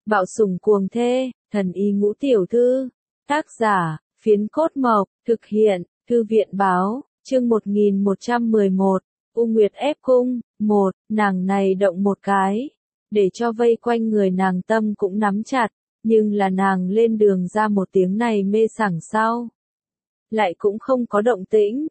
Bạo sủng cuồng thê, thần y ngũ tiểu thư. Tác giả, Phiến Cốt Mộc, thực hiện, Thư viện báo, chương 1111, U Nguyệt ép cung, 1, nàng này động một cái, để cho vây quanh người nàng tâm cũng nắm chặt, nhưng là nàng lên đường ra một tiếng này mê sảng sau. Lại cũng không có động tĩnh,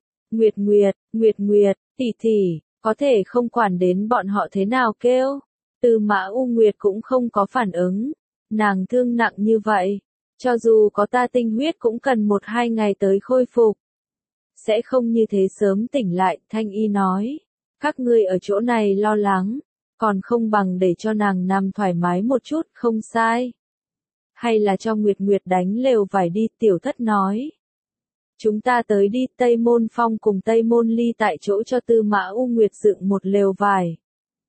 Nguyệt, tỷ, có thể không quản đến bọn họ thế nào kêu. Tư Mã U Nguyệt cũng không có phản ứng, nàng thương nặng như vậy, cho dù có ta tinh huyết cũng cần 1-2 ngày tới khôi phục. Sẽ không như thế sớm tỉnh lại, Thanh Y nói. Các ngươi ở chỗ này lo lắng, còn không bằng để cho nàng nằm thoải mái một chút, không sai. Hay là cho Nguyệt đánh lều vải đi, Tiểu Thất nói. Chúng ta tới đi, Tây Môn Phong cùng Tây Môn Ly tại chỗ cho Tư Mã U Nguyệt dựng một lều vải.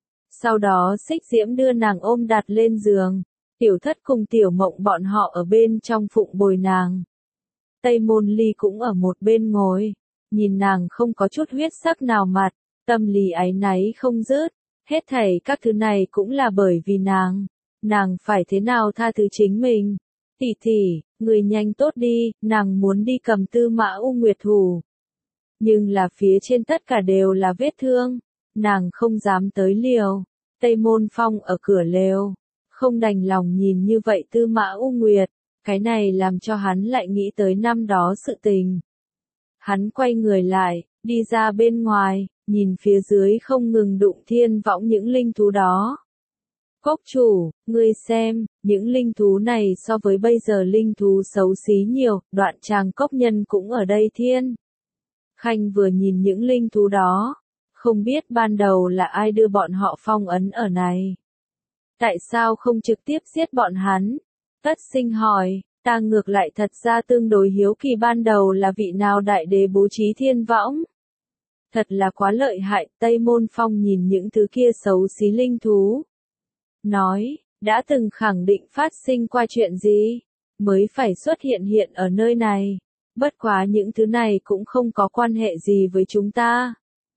Sau đó Xích Diễm đưa nàng ôm đặt lên giường, Tiểu Thất cùng Tiểu Mộng bọn họ ở bên trong phụng bồi nàng. Tây Môn Ly cũng ở một bên ngồi, nhìn nàng không có chút huyết sắc nào mặt, tâm lý áy náy không dứt, hết thảy các thứ này cũng là bởi vì nàng phải thế nào tha thứ chính mình. Tỷ, người nhanh tốt đi, nàng muốn đi cầm Tư Mã U Nguyệt thủ. Nhưng là phía trên tất cả đều là vết thương, nàng không dám tới liều. Tây Môn Phong ở cửa lều, không đành lòng nhìn như vậy Tư Mã U Nguyệt, cái này làm cho hắn lại nghĩ tới năm đó sự tình. Hắn quay người lại, đi ra bên ngoài, nhìn phía dưới không ngừng đụng thiên võng những linh thú đó. Cốc chủ, ngươi xem, những linh thú này so với bây giờ linh thú xấu xí nhiều, Đoạn Tràng cốc nhân cũng ở đây thiên. Khanh vừa nhìn những linh thú đó, không biết ban đầu là ai đưa bọn họ phong ấn ở này. Tại sao không trực tiếp giết bọn hắn? Tất Sinh hỏi, ta ngược lại thật ra tương đối hiếu kỳ ban đầu là vị nào đại đế bố trí thiên võng. Thật là quá lợi hại, Tây Môn Phong nhìn những thứ kia xấu xí linh thú. Nói, đã từng khẳng định phát sinh qua chuyện gì, mới phải xuất hiện ở nơi này. Bất quá những thứ này cũng không có quan hệ gì với chúng ta.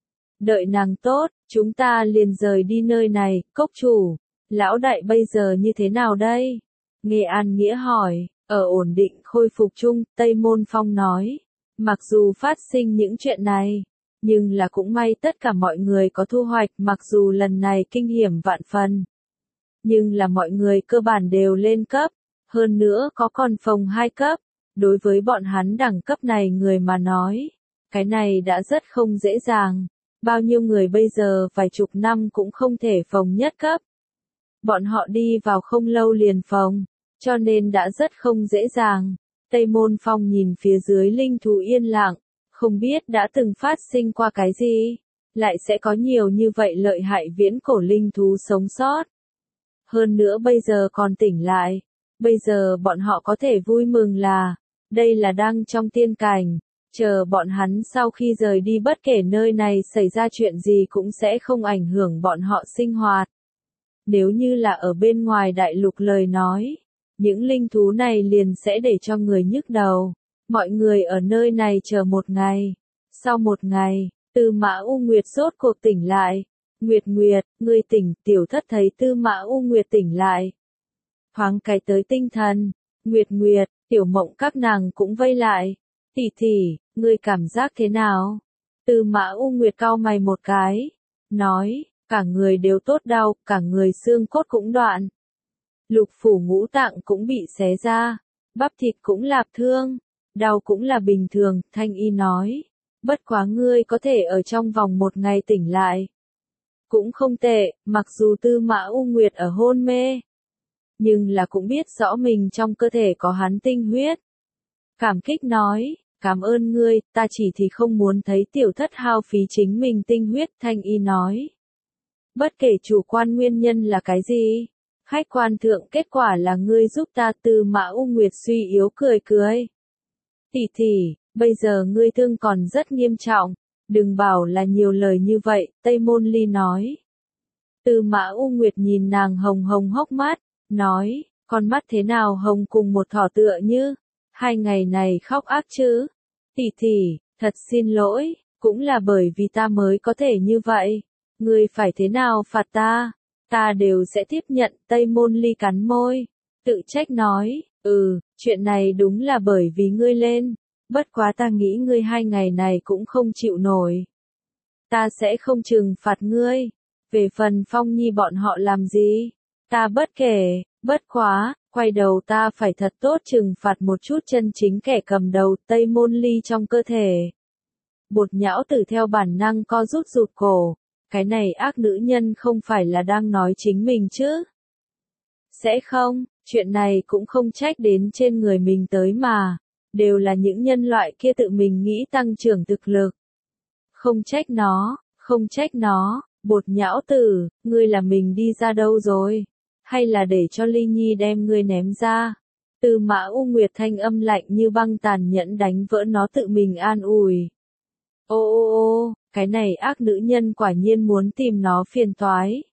Đợi nàng tốt, chúng ta liền rời đi nơi này, cốc chủ. Lão đại bây giờ như thế nào đây? Nghe An Nghĩa hỏi, ở ổn định khôi phục chung, Tây Môn Phong nói. Mặc dù phát sinh những chuyện này, nhưng là cũng may tất cả mọi người có thu hoạch, mặc dù lần này kinh hiểm vạn phần. Nhưng là mọi người cơ bản đều lên cấp, hơn nữa có còn phòng 2 cấp. Đối với bọn hắn đẳng cấp này người mà nói, cái này đã rất không dễ dàng. Bao nhiêu người bây giờ vài chục năm cũng không thể phòng nhất cấp. Bọn họ đi vào không lâu liền phòng, cho nên đã rất không dễ dàng. Tây Môn Phong nhìn phía dưới linh thú yên lặng, không biết đã từng phát sinh qua cái gì, lại sẽ có nhiều như vậy lợi hại viễn cổ linh thú sống sót. Hơn nữa bây giờ còn tỉnh lại, bây giờ bọn họ có thể vui mừng là, đây là đang trong tiên cảnh, chờ bọn hắn sau khi rời đi bất kể nơi này xảy ra chuyện gì cũng sẽ không ảnh hưởng bọn họ sinh hoạt. Nếu như là ở bên ngoài đại lục lời nói, những linh thú này liền sẽ để cho người nhức đầu. Mọi người ở nơi này chờ 1 ngày. Sau 1 ngày, Tư Mã U Nguyệt rốt cuộc tỉnh lại. Nguyệt, ngươi tỉnh, Tiểu Thất thấy Tư Mã U Nguyệt tỉnh lại. Thoáng cái tới tinh thần, Nguyệt, Tiểu Mộng các nàng cũng vây lại. Tỷ, ngươi cảm giác thế nào? Tư Mã U Nguyệt cau mày một cái, nói, cả người đều tốt đau, cả người xương cốt cũng đoạn. Lục phủ ngũ tạng cũng bị xé ra, bắp thịt cũng lạp thương, đau cũng là bình thường, Thanh Y nói. Bất quá ngươi có thể ở trong vòng 1 ngày tỉnh lại. Cũng không tệ, mặc dù Tư Mã U Nguyệt ở hôn mê. Nhưng là cũng biết rõ mình trong cơ thể có hắn tinh huyết. Cảm kích nói, cảm ơn ngươi, ta chỉ thì không muốn thấy Tiểu Thất hao phí chính mình tinh huyết, Thanh Y nói. Bất kể chủ quan nguyên nhân là cái gì, khách quan thượng kết quả là ngươi giúp ta. Tư Mã U Nguyệt suy yếu cười. Tỷ, bây giờ ngươi thương còn rất nghiêm trọng, đừng bảo là nhiều lời như vậy, Tây Môn Ly nói. Tư Mã U Nguyệt nhìn nàng hồng hốc mắt, nói, con mắt thế nào hồng cùng một thỏ tựa như, 2 ngày này khóc ác chứ. Tỷ, thật xin lỗi, cũng là bởi vì ta mới có thể như vậy. Ngươi phải thế nào phạt ta đều sẽ tiếp nhận, Tây Môn Ly cắn môi, tự trách nói, chuyện này đúng là bởi vì ngươi lên, bất quá ta nghĩ ngươi 2 ngày này cũng không chịu nổi. Ta sẽ không trừng phạt ngươi, về phần Phong Nhi bọn họ làm gì, ta bất kể, bất quá, quay đầu ta phải thật tốt trừng phạt một chút chân chính kẻ cầm đầu Tây Môn Ly trong cơ thể. Bột nhão tử theo bản năng co rút rụt cổ, cái này ác nữ nhân không phải là đang nói chính mình chứ? Sẽ không, chuyện này cũng không trách đến trên người mình tới mà, đều là những nhân loại kia tự mình nghĩ tăng trưởng thực lực. Không trách nó, không trách nó, bột nhão tử, ngươi là mình đi ra đâu rồi? Hay là để cho Ly Nhi đem ngươi ném ra? Tư Mã U Nguyệt thanh âm lạnh như băng tàn nhẫn đánh vỡ nó tự mình an ủi. Ô, cái này ác nữ nhân quả nhiên muốn tìm nó phiền toái.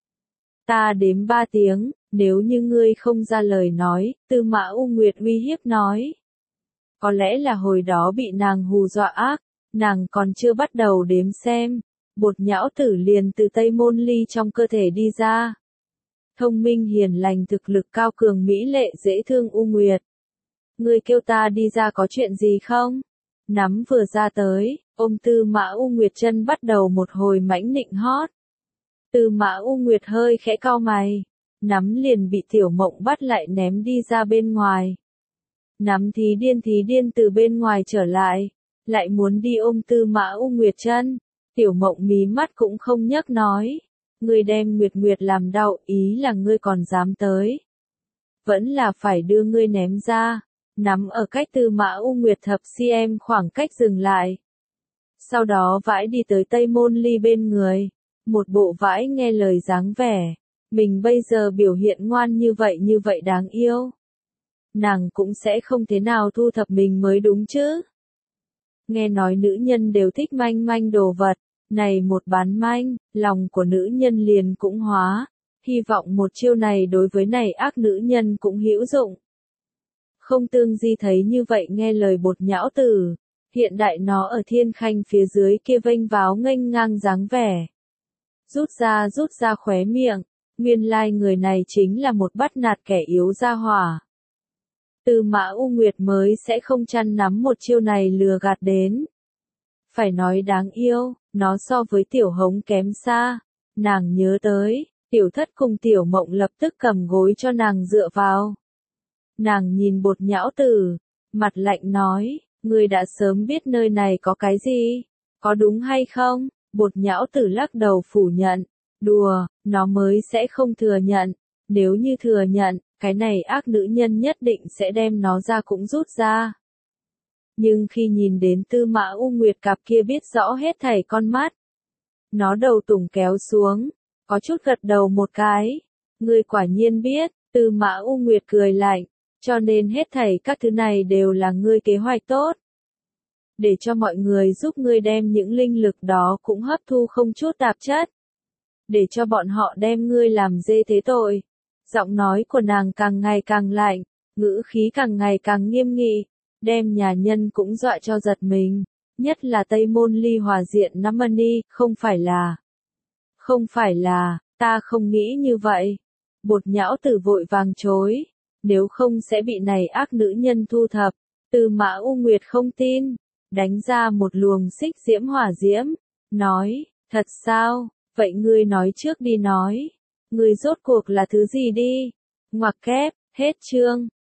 Ta đếm 3 tiếng, nếu như ngươi không ra lời nói, Tư Mã U Nguyệt uy hiếp nói. Có lẽ là hồi đó bị nàng hù dọa ác, nàng còn chưa bắt đầu đếm xem, bột nhão tử liền từ Tây Môn Ly trong cơ thể đi ra. Thông minh hiền lành thực lực cao cường mỹ lệ dễ thương U Nguyệt. Ngươi kêu ta đi ra có chuyện gì không? Nắm vừa ra tới, ôm Tư Mã U Nguyệt chân bắt đầu một hồi mãnh nịnh hót. Tư Mã U Nguyệt hơi khẽ cau mày, nắm liền bị Tiểu Mộng bắt lại ném đi ra bên ngoài. Nắm thí điên từ bên ngoài trở lại muốn đi ôm Tư Mã U Nguyệt chân. Tiểu Mộng mí mắt cũng không nhấc nói, ngươi đem Nguyệt Nguyệt làm đau, ý là ngươi còn dám tới. Vẫn là phải đưa ngươi ném ra. Nắm ở cách Tư Mã U Nguyệt thập cm khoảng cách dừng lại. Sau đó vãi đi tới Tây Môn Ly bên người, một bộ vãi nghe lời dáng vẻ, mình bây giờ biểu hiện ngoan như vậy đáng yêu. Nàng cũng sẽ không thế nào thu thập mình mới đúng chứ. Nghe nói nữ nhân đều thích manh manh đồ vật, này một bán manh, lòng của nữ nhân liền cũng hóa, hy vọng một chiêu này đối với này ác nữ nhân cũng hữu dụng. Không Tương Di thấy như vậy nghe lời bột nhão tử, hiện đại nó ở Thiên Khanh phía dưới kia vênh váo nghênh ngang dáng vẻ. Rút ra khóe miệng, nguyên lai người này chính là một bắt nạt kẻ yếu gia hỏa. Tư Mã U Nguyệt mới sẽ không chăn nắm một chiêu này lừa gạt đến. Phải nói đáng yêu, nó so với Tiểu Hống kém xa. Nàng nhớ tới, Tiểu Thất cùng Tiểu Mộng lập tức cầm gối cho nàng dựa vào. Nàng nhìn bột nhão tử, mặt lạnh nói, ngươi đã sớm biết nơi này có cái gì, có đúng hay không? Bột nhão tử lắc đầu phủ nhận, đùa, nó mới sẽ không thừa nhận, nếu như thừa nhận, cái này ác nữ nhân nhất định sẽ đem nó ra cũng rút ra. Nhưng khi nhìn đến Tư Mã U Nguyệt cặp kia biết rõ hết thảy con mắt, nó đầu tùng kéo xuống, có chút gật đầu một cái, ngươi quả nhiên biết, Tư Mã U Nguyệt cười lạnh. Cho nên hết thảy các thứ này đều là ngươi kế hoạch tốt. Để cho mọi người giúp ngươi đem những linh lực đó cũng hấp thu không chút tạp chất. Để cho bọn họ đem ngươi làm dê thế tội. Giọng nói của nàng càng ngày càng lạnh, ngữ khí càng ngày càng nghiêm nghị, đem nhà nhân cũng dọa cho giật mình. Nhất là Tây Môn Ly hòa diện Namani, không phải là, ta không nghĩ như vậy. Bột nhão tử vội vàng chối. Nếu không sẽ bị này ác nữ nhân thu thập. Tư Mã U Nguyệt không tin, đánh ra một luồng xích diễm hỏa diễm, nói, thật sao, vậy ngươi nói trước đi nói, ngươi rốt cuộc là thứ gì đi, ngoặc kép, hết chương.